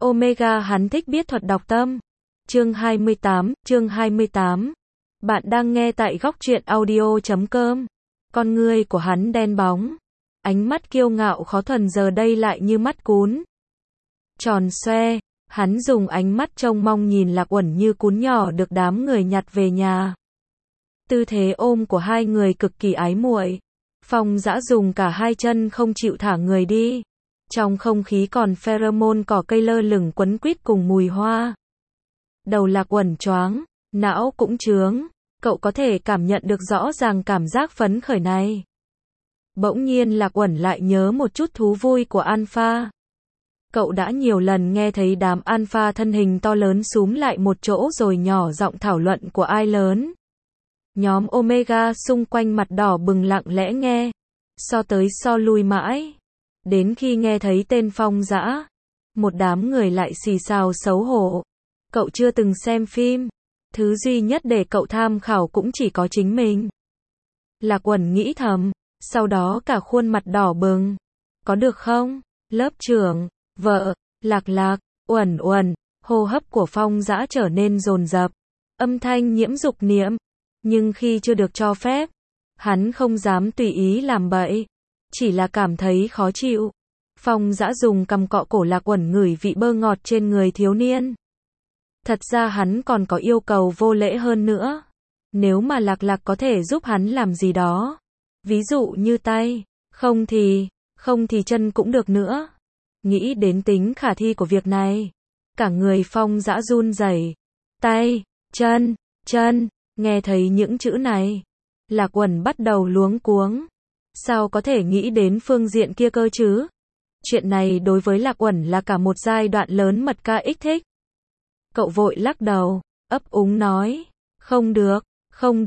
Omega hắn thích biết thuật đọc tâm. Chương 28. Bạn đang nghe tại góc truyện audio.com. Con ngươi của hắn đen bóng. Ánh mắt kiêu ngạo khó thuần giờ đây lại như mắt cún. Tròn xoe, hắn dùng ánh mắt trông mong nhìn Lạc Uẩn như cún nhỏ được đám người nhặt về nhà. Tư thế ôm của hai người cực kỳ ái muội. Phong Dã dùng cả hai chân không chịu thả người đi. Trong không khí còn pheromone cỏ cây lơ lửng quấn quýt cùng mùi hoa. Đầu Lạc Uẩn choáng, não cũng chướng, cậu có thể cảm nhận được rõ ràng cảm giác phấn khởi này. Bỗng nhiên Lạc Uẩn lại nhớ một chút thú vui của Alpha. Cậu đã nhiều lần nghe thấy đám Alpha thân hình to lớn xúm lại một chỗ rồi nhỏ giọng thảo luận của ai lớn. Nhóm Omega xung quanh mặt đỏ bừng lặng lẽ nghe, so tới so lui mãi. Đến khi nghe thấy tên Phong Dã, một đám người lại xì xào xấu hổ. Cậu chưa từng xem phim, thứ duy nhất để cậu tham khảo cũng chỉ có chính mình. Lạc Uẩn nghĩ thầm, sau đó cả khuôn mặt đỏ bừng. Có được không? Lớp trưởng, vợ, Lạc, Uẩn, hô hấp của Phong Dã trở nên dồn dập, âm thanh nhiễm dục niệm. Nhưng khi chưa được cho phép, hắn không dám tùy ý làm bậy, chỉ là cảm thấy khó chịu. Phong Dã dùng cằm cọ cổ Lạc Uẩn ngửi vị bơ ngọt trên người thiếu niên. Thật ra hắn còn có yêu cầu vô lễ hơn nữa. Nếu mà Lạc có thể giúp hắn làm gì đó, ví dụ như tay, không thì chân cũng được nữa. Nghĩ đến tính khả thi của việc này, cả người Phong Dã run rẩy. Tay, chân, nghe thấy những chữ này, Lạc Uẩn bắt đầu luống cuống. Sao có thể nghĩ đến phương diện kia cơ chứ? Chuyện này đối với Lạc Uẩn là cả một giai đoạn lớn mật ca ích thích. Cậu vội lắc đầu, ấp úng nói, không được, không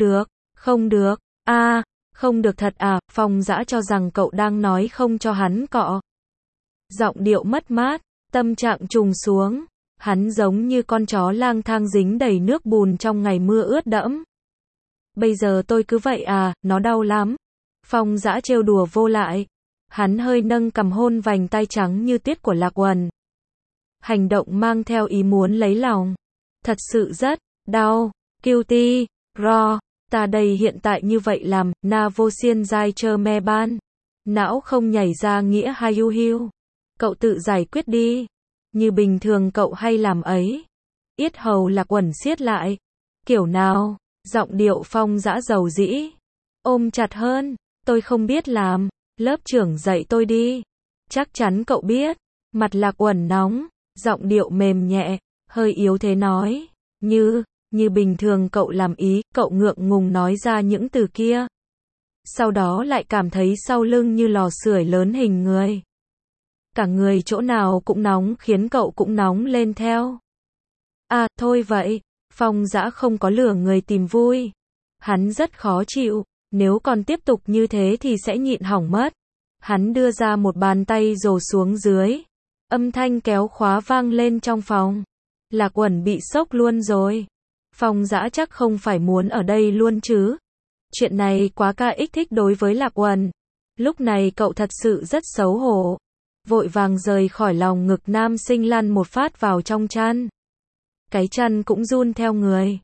được thật à? Phong Dã cho rằng cậu đang nói không cho hắn cọ. Giọng điệu mất mát, tâm trạng trùng xuống, hắn giống như con chó lang thang dính đầy nước bùn trong ngày mưa ướt đẫm. Bây giờ tôi cứ vậy à, nó đau lắm. Phong Dã trêu đùa vô lại. Hắn hơi nâng cằm hôn vành tay trắng như tuyết của Lạc Uẩn. Hành động mang theo ý muốn lấy lòng. Thật sự rất đau, guilty, raw. Ta đây hiện tại như vậy làm, na vô xiên dai chơ me ban. Não không nhảy ra nghĩa hai hiu. Cậu tự giải quyết đi. Như bình thường cậu hay làm ấy. Yết hầu Lạc Uẩn siết lại. Kiểu nào? Giọng điệu Phong Dã dầu dĩ. Ôm chặt hơn. Tôi không biết làm. Lớp trưởng dạy tôi đi. Chắc chắn cậu biết. Mặt Lạc Uẩn nóng. Giọng điệu mềm nhẹ, hơi yếu thế nói. Như bình thường cậu làm ý. Cậu ngượng ngùng nói ra những từ kia. Sau đó lại cảm thấy sau lưng như lò sưởi lớn hình người. Cả người chỗ nào cũng nóng khiến cậu cũng nóng lên theo. À, thôi vậy. Phong Dã không có lừa người tìm vui. Hắn rất khó chịu. Nếu còn tiếp tục như thế thì sẽ nhịn hỏng mất. Hắn đưa ra một bàn tay rồ xuống dưới. Âm thanh kéo khóa vang lên trong phòng. Lạc Uẩn bị sốc luôn rồi. Phong Dã chắc không phải muốn ở đây luôn chứ. Chuyện này quá ca ích thích đối với Lạc Uẩn. Lúc này cậu thật sự rất xấu hổ. Vội vàng rời khỏi lòng ngực nam sinh lăn một phát vào trong chăn. Cái chăn cũng run theo người.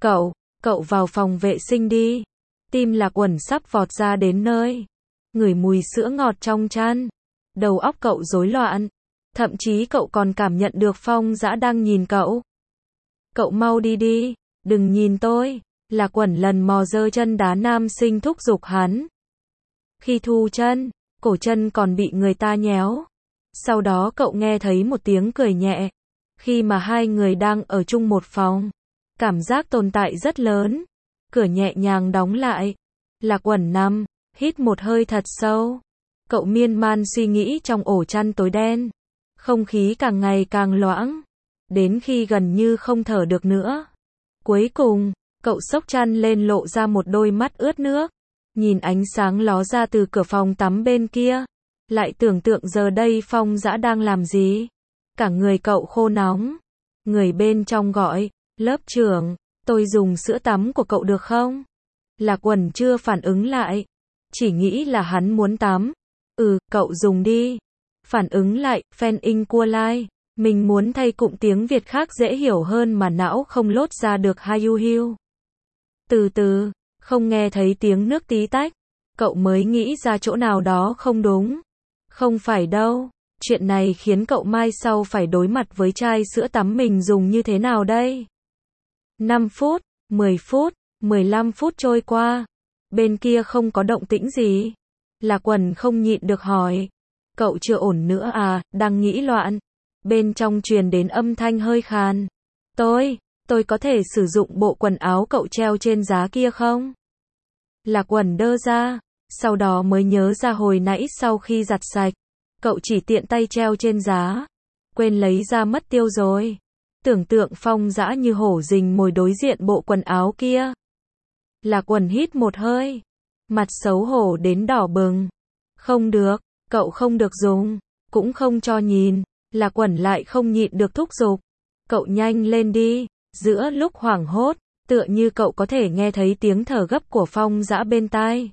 Cậu vào phòng vệ sinh đi. Tim Lạc Uẩn sắp vọt ra đến nơi. Ngửi mùi sữa ngọt trong chăn. Đầu óc cậu rối loạn. Thậm chí cậu còn cảm nhận được Phong Dã đang nhìn cậu. Cậu mau đi, đừng nhìn tôi. Lạc Uẩn lần mò giơ chân đá nam sinh thúc giục hắn. Khi thu chân, cổ chân còn bị người ta nhéo. Sau đó cậu nghe thấy một tiếng cười nhẹ. Khi mà hai người đang ở chung một phòng, cảm giác tồn tại rất lớn. Cửa nhẹ nhàng đóng lại. Lạc Uẩn nằm, hít một hơi thật sâu. Cậu miên man suy nghĩ trong ổ chăn tối đen. Không khí càng ngày càng loãng. Đến khi gần như không thở được nữa. Cuối cùng, cậu xốc chăn lên lộ ra một đôi mắt ướt nước. Nhìn ánh sáng ló ra từ cửa phòng tắm bên kia. Lại tưởng tượng giờ đây Phong Dã đang làm gì. Cả người cậu khô nóng. Người bên trong gọi, lớp trưởng, tôi dùng sữa tắm của cậu được không? Lạc Uẩn chưa phản ứng lại. Chỉ nghĩ là hắn muốn tắm. Cậu dùng đi. Phản ứng lại, Phen In Cua Lai. Mình muốn thay cụm tiếng Việt khác dễ hiểu hơn mà não không lốt ra được hiu hiu. Từ từ, không nghe thấy tiếng nước tí tách. Cậu mới nghĩ ra chỗ nào đó không đúng. Không phải đâu. Chuyện này khiến cậu mai sau phải đối mặt với chai sữa tắm mình dùng như thế nào đây? 5 phút, 10 phút, 15 phút trôi qua. Bên kia không có động tĩnh gì. Lạc Quần không nhịn được hỏi. Cậu chưa ổn nữa à, đang nghĩ loạn. Bên trong truyền đến âm thanh hơi khàn. Tôi có thể sử dụng bộ quần áo cậu treo trên giá kia không? Lạc Quần đơ ra, sau đó mới nhớ ra hồi nãy sau khi giặt sạch, cậu chỉ tiện tay treo trên giá, quên lấy ra mất tiêu rồi. Tưởng tượng Phong Dã như hổ rình mồi đối diện bộ quần áo kia. Lạc Quần hít một hơi, mặt xấu hổ đến đỏ bừng. Không được, cậu không được dùng, cũng không cho nhìn. Lạc Quần lại không nhịn được thúc giục. Cậu nhanh lên đi. Giữa lúc hoảng hốt, tựa như cậu có thể nghe thấy tiếng thở gấp của Phong Dã bên tai.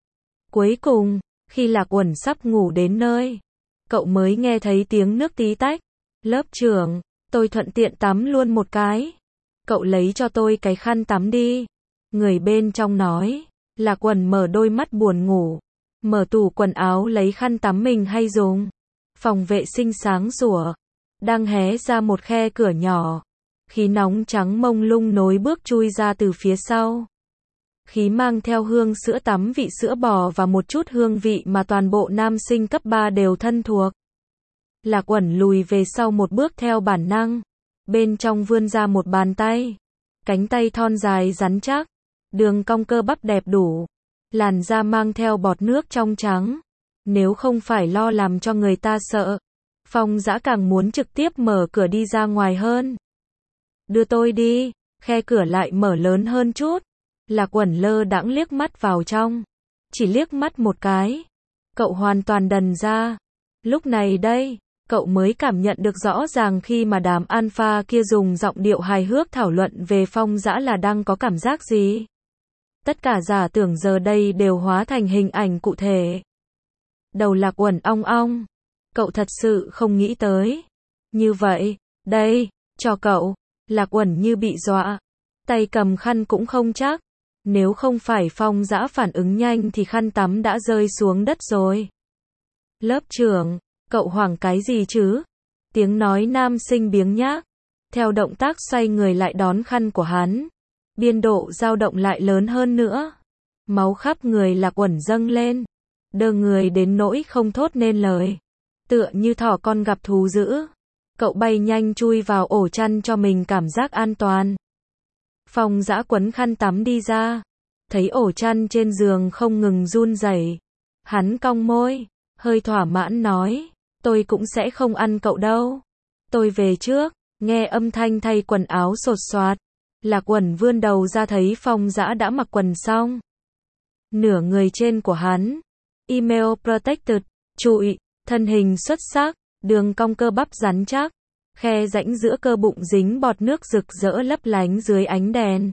Cuối cùng, khi Lạc Quần sắp ngủ đến nơi, cậu mới nghe thấy tiếng nước tí tách. Lớp trưởng, tôi thuận tiện tắm luôn một cái. Cậu lấy cho tôi cái khăn tắm đi. Người bên trong nói. Lạc Quần mở đôi mắt buồn ngủ. Mở tủ quần áo lấy khăn tắm mình hay dùng. Phòng vệ sinh sáng sủa. Đang hé ra một khe cửa nhỏ. Khí nóng trắng mông lung nối bước chui ra từ phía sau. Khí mang theo hương sữa tắm vị sữa bò và một chút hương vị mà toàn bộ nam sinh cấp 3 đều thân thuộc. Lạc Quần lùi về sau một bước theo bản năng. Bên trong vươn ra một bàn tay. Cánh tay thon dài rắn chắc. Đường cong cơ bắp đẹp đủ. Làn da mang theo bọt nước trong trắng. Nếu không phải lo làm cho người ta sợ, Phong Dã càng muốn trực tiếp mở cửa đi ra ngoài hơn. Đưa tôi đi. Khe cửa lại mở lớn hơn chút. Lạc Quần lơ đãng liếc mắt vào trong. Chỉ liếc mắt một cái. Cậu hoàn toàn đần ra. Lúc này đây, cậu mới cảm nhận được rõ ràng khi mà đám alpha kia dùng giọng điệu hài hước thảo luận về Phong Dã là đang có cảm giác gì. Tất cả giả tưởng giờ đây đều hóa thành hình ảnh cụ thể. Đầu Lạc Quần ong ong. Cậu thật sự không nghĩ tới. Như vậy, đây, cho cậu. Lạc Quần như bị dọa. Tay cầm khăn cũng không chắc. Nếu không phải Phong Dã phản ứng nhanh thì khăn tắm đã rơi xuống đất rồi. Lớp trưởng, cậu hoảng cái gì chứ? Tiếng nói nam sinh biếng nhác. Theo động tác xoay người lại đón khăn của hắn. Biên độ dao động lại lớn hơn nữa. Máu khắp người Lạc Quần dâng lên. Đơ người đến nỗi không thốt nên lời. Tựa như thỏ con gặp thú dữ. Cậu bay nhanh chui vào ổ chăn cho mình cảm giác an toàn. Phong Dã quấn khăn tắm đi ra. Thấy ổ chăn trên giường không ngừng run rẩy. Hắn cong môi, hơi thỏa mãn nói. Tôi cũng sẽ không ăn cậu đâu. Tôi về trước. Nghe âm thanh thay quần áo sột soạt. Lạc Quần vươn đầu ra thấy Phong Dã đã mặc quần xong. Nửa người trên của hắn. Email protected. Trụi. Thân hình xuất sắc. Đường cong cơ bắp rắn chắc. Khe rãnh giữa cơ bụng dính bọt nước rực rỡ lấp lánh dưới ánh đèn.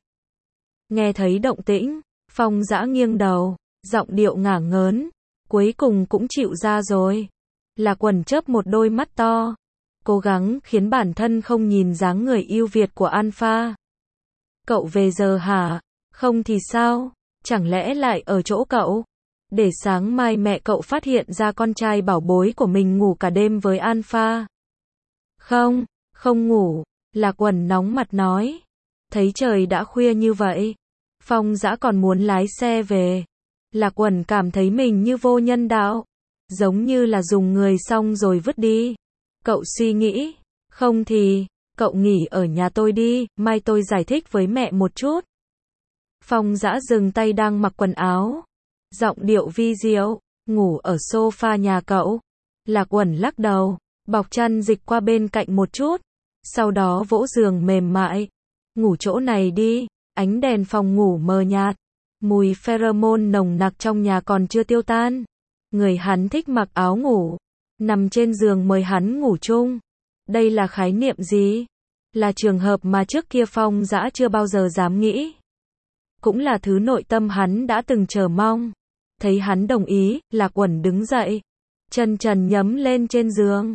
Nghe thấy động tĩnh, Phong Dã nghiêng đầu, giọng điệu ngả ngớn. Cuối cùng cũng chịu ra rồi. Lạc Quần chớp một đôi mắt to. Cố gắng khiến bản thân không nhìn dáng người yêu Việt của alpha. Cậu về giờ hả? Không thì sao? Chẳng lẽ lại ở chỗ cậu? Để sáng mai mẹ cậu phát hiện ra con trai bảo bối của mình ngủ cả đêm với alpha. Không ngủ. Lạc Quần nóng mặt nói. Thấy trời đã khuya như vậy. Phong Dã còn muốn lái xe về. Lạc Quần cảm thấy mình như vô nhân đạo. Giống như là dùng người xong rồi vứt đi. Cậu suy nghĩ. Không thì, cậu nghỉ ở nhà tôi đi, mai tôi giải thích với mẹ một chút. Phong Dã dừng tay đang mặc quần áo. Giọng điệu vi diệu. Ngủ ở sofa nhà cậu. Lạc Quần lắc đầu. Bọc chăn dịch qua bên cạnh một chút. Sau đó vỗ giường mềm mại. Ngủ chỗ này đi. Ánh đèn phòng ngủ mờ nhạt. Mùi pheromone nồng nặc trong nhà còn chưa tiêu tan. Người hắn thích mặc áo ngủ. Nằm trên giường mời hắn ngủ chung. Đây là khái niệm gì? Là trường hợp mà trước kia Phong Dã chưa bao giờ dám nghĩ. Cũng là thứ nội tâm hắn đã từng chờ mong. Thấy hắn đồng ý, Lạc Quần đứng dậy. Chân trần nhấm lên trên giường.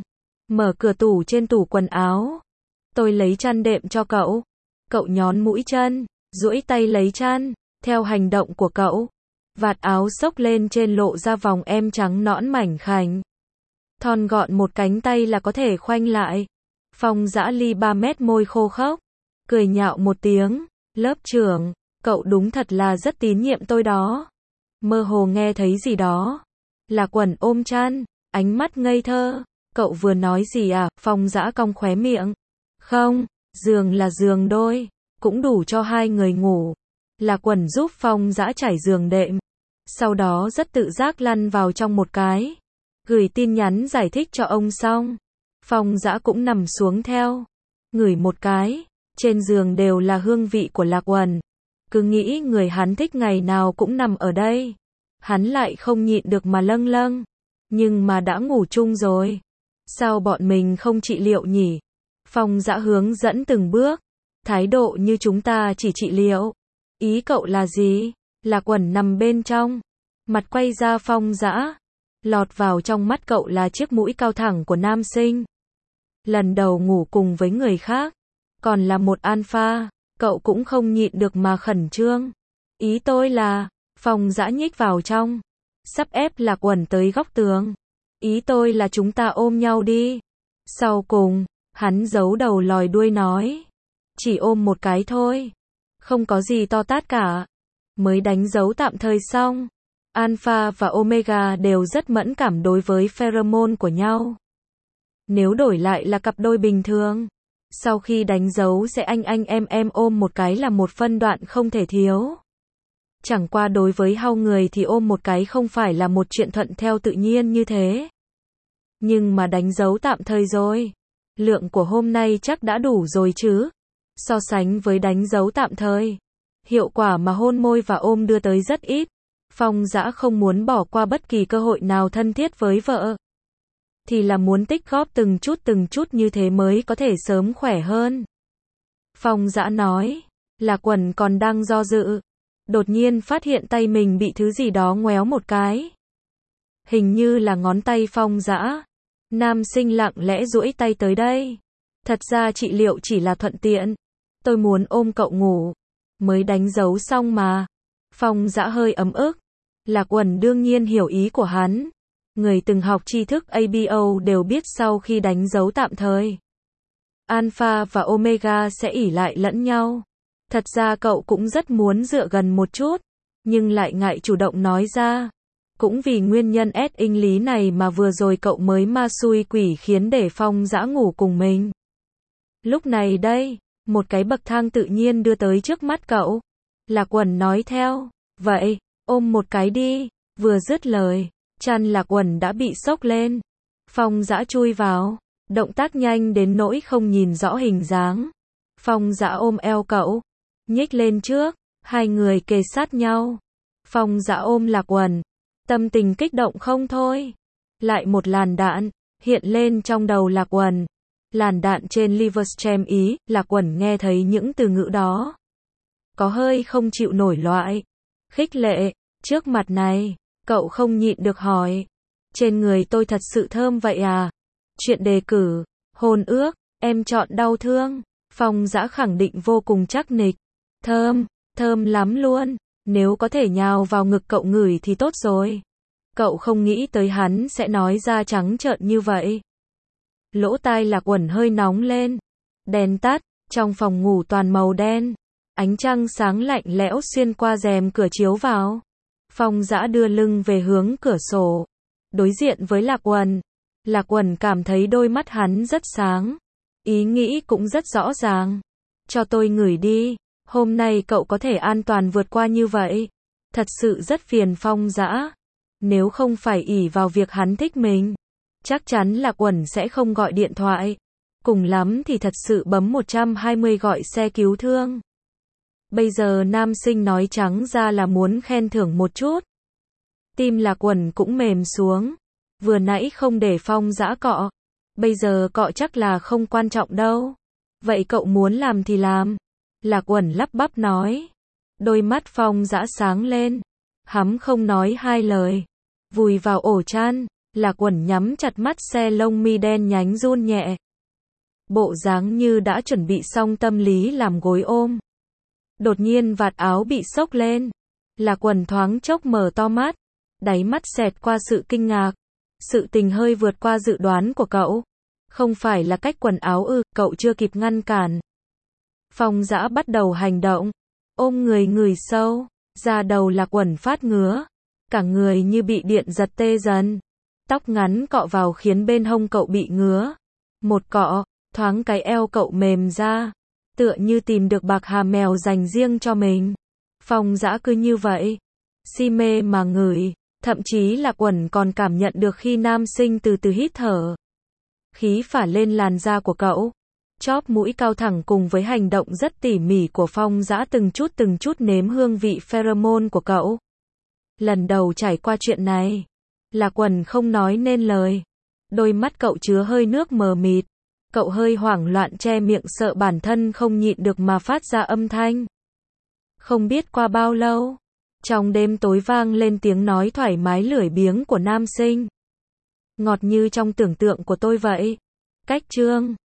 mở cửa tủ trên tủ quần áo. Tôi lấy chăn đệm cho cậu. Cậu nhón mũi chân, duỗi tay lấy chăn, theo hành động của cậu. Vạt áo xốc lên trên lộ ra vòng em trắng nõn mảnh khảnh. Thon gọn một cánh tay là có thể khoanh lại. Phong Dã ly 3 mét môi khô khốc. Cười nhạo một tiếng, lớp trưởng, cậu đúng thật là rất tín nhiệm tôi đó. Mơ hồ nghe thấy gì đó. Lạc Uẩn ôm chăn, ánh mắt ngây thơ. Cậu vừa nói gì à? Phong Dã cong khóe miệng. Không, giường là giường đôi, cũng đủ cho hai người ngủ. Lạc Uẩn giúp Phong Dã trải giường đệm. Sau đó rất tự giác lăn vào trong một cái. Gửi tin nhắn giải thích cho ông xong. Phong Dã cũng nằm xuống theo. Ngửi một cái. Trên giường đều là hương vị của Lạc Uẩn. Cứ nghĩ người hắn thích ngày nào cũng nằm ở đây. Hắn lại không nhịn được mà lâng lâng. Nhưng mà đã ngủ chung rồi. Sao bọn mình không trị liệu nhỉ? Phong Dã hướng dẫn từng bước. Thái độ như chúng ta chỉ trị liệu. Ý cậu là gì? Lạc Uẩn nằm bên trong. Mặt quay ra Phong Dã. Lọt vào trong mắt cậu là chiếc mũi cao thẳng của nam sinh. Lần đầu ngủ cùng với người khác. Còn là một alpha. Cậu cũng không nhịn được mà khẩn trương. Ý tôi là, Phong Dã nhích vào trong. Sắp ép Lạc Uẩn tới góc tường. Ý tôi là chúng ta ôm nhau đi. Sau cùng, hắn giấu đầu lòi đuôi nói. Chỉ ôm một cái thôi. Không có gì to tát cả. Mới đánh dấu tạm thời xong. Alpha và Omega đều rất mẫn cảm đối với pheromone của nhau. Nếu đổi lại là cặp đôi bình thường, sau khi đánh dấu sẽ anh em ôm một cái là một phân đoạn không thể thiếu. Chẳng qua đối với hao người thì ôm một cái không phải là một chuyện thuận theo tự nhiên như thế. Nhưng mà đánh dấu tạm thời rồi. Lượng của hôm nay chắc đã đủ rồi chứ. So sánh với đánh dấu tạm thời, hiệu quả mà hôn môi và ôm đưa tới rất ít. Phong Dã không muốn bỏ qua bất kỳ cơ hội nào thân thiết với vợ. Thì là muốn tích góp từng chút như thế mới có thể sớm khỏe hơn. Phong Dã nói. Lạc Uẩn còn đang do dự. Đột nhiên phát hiện tay mình bị thứ gì đó ngoéo một cái. Hình như là ngón tay Phong Dã. Nam sinh lặng lẽ duỗi tay tới đây. Thật ra trị liệu chỉ là thuận tiện. Tôi muốn ôm cậu ngủ. Mới đánh dấu xong mà. Phong Dã hơi ấm ức. Lạc Uẩn đương nhiên hiểu ý của hắn. Người từng học tri thức ABO đều biết sau khi đánh dấu tạm thời, Alpha và Omega sẽ ỷ lại lẫn nhau. Thật ra cậu cũng rất muốn dựa gần một chút, nhưng lại ngại chủ động nói ra. Cũng vì nguyên nhân inh lý này mà vừa rồi cậu mới ma xui quỷ khiến để Phong Dã ngủ cùng mình. Lúc này đây, một cái bậc thang tự nhiên đưa tới trước mắt cậu. Lạc Uẩn nói theo. Vậy, ôm một cái đi. Vừa dứt lời, chăn Lạc Uẩn đã bị xốc lên. Phong Dã chui vào. Động tác nhanh đến nỗi không nhìn rõ hình dáng. Phong Dã ôm eo cậu. Nhích lên trước. Hai người kề sát nhau. Phong Dã ôm Lạc Uẩn. Tâm tình kích động không thôi. Lại một làn đạn hiện lên trong đầu Lạc Uẩn. Làn đạn trên Livestream Ý. Lạc Uẩn nghe thấy những từ ngữ đó. Có hơi không chịu nổi loại khích lệ. Trước mặt này, cậu không nhịn được hỏi. Trên người tôi thật sự thơm vậy à? Chuyện đề cử, hôn ước, em chọn đau thương. Phong Dã khẳng định vô cùng chắc nịch. Thơm, thơm lắm luôn. Nếu có thể nhào vào ngực cậu ngửi thì tốt rồi. Cậu không nghĩ tới hắn sẽ nói ra trắng trợn như vậy. Lỗ tai Lạc Uẩn hơi nóng lên. Đèn tắt, trong phòng ngủ toàn màu đen. Ánh trăng sáng lạnh lẽo xuyên qua rèm cửa chiếu vào. Phong Dã đưa lưng về hướng cửa sổ. Đối diện với Lạc Uẩn. Lạc Uẩn cảm thấy đôi mắt hắn rất sáng. Ý nghĩ cũng rất rõ ràng. Cho tôi ngửi đi. Hôm nay cậu có thể an toàn vượt qua như vậy. Thật sự rất phiền Phong Dã. Nếu không phải ỷ vào việc hắn thích mình, chắc chắn Lạc Uẩn sẽ không gọi điện thoại. Cùng lắm thì thật sự bấm 120 gọi xe cứu thương. Bây giờ nam sinh nói trắng ra là muốn khen thưởng một chút. Tim Lạc Uẩn cũng mềm xuống. Vừa nãy không để Phong Dã cọ. Bây giờ cọ chắc là không quan trọng đâu. Vậy cậu muốn làm thì làm. Lạc Uẩn lắp bắp nói. Đôi mắt Phong Dã sáng lên. Hắn không nói hai lời. Vùi vào ổ chăn. Lạc Uẩn nhắm chặt mắt, xe lông mi đen nhánh run nhẹ. Bộ dáng như đã chuẩn bị xong tâm lý làm gối ôm. Đột nhiên vạt áo bị xốc lên. Lạc Uẩn thoáng chốc mở to mắt. Đáy mắt xẹt qua sự kinh ngạc. Sự tình hơi vượt qua dự đoán của cậu. Không phải là cách quần áo ư, cậu chưa kịp ngăn cản. Phong Dã bắt đầu hành động. Ôm người ngửi sâu. Da đầu Lạc Uẩn phát ngứa. Cả người như bị điện giật tê dần. Tóc ngắn cọ vào khiến bên hông cậu bị ngứa. Một cọ, thoáng cái eo cậu mềm ra. Tựa như tìm được bạc hà mèo dành riêng cho mình. Phong Dã cứ như vậy. Si mê mà ngửi. Thậm chí Lạc Uẩn còn cảm nhận được khi nam sinh từ từ hít thở. Khí phả lên làn da của cậu. Chóp mũi cao thẳng cùng với hành động rất tỉ mỉ của Phong Dã từng chút nếm hương vị pheromone của cậu. Lần đầu trải qua chuyện này, Lạc Uẩn không nói nên lời. Đôi mắt cậu chứa hơi nước mờ mịt. Cậu hơi hoảng loạn che miệng sợ bản thân không nhịn được mà phát ra âm thanh. Không biết qua bao lâu, trong đêm tối vang lên tiếng nói thoải mái lười biếng của nam sinh. Ngọt như trong tưởng tượng của tôi vậy. Cách chương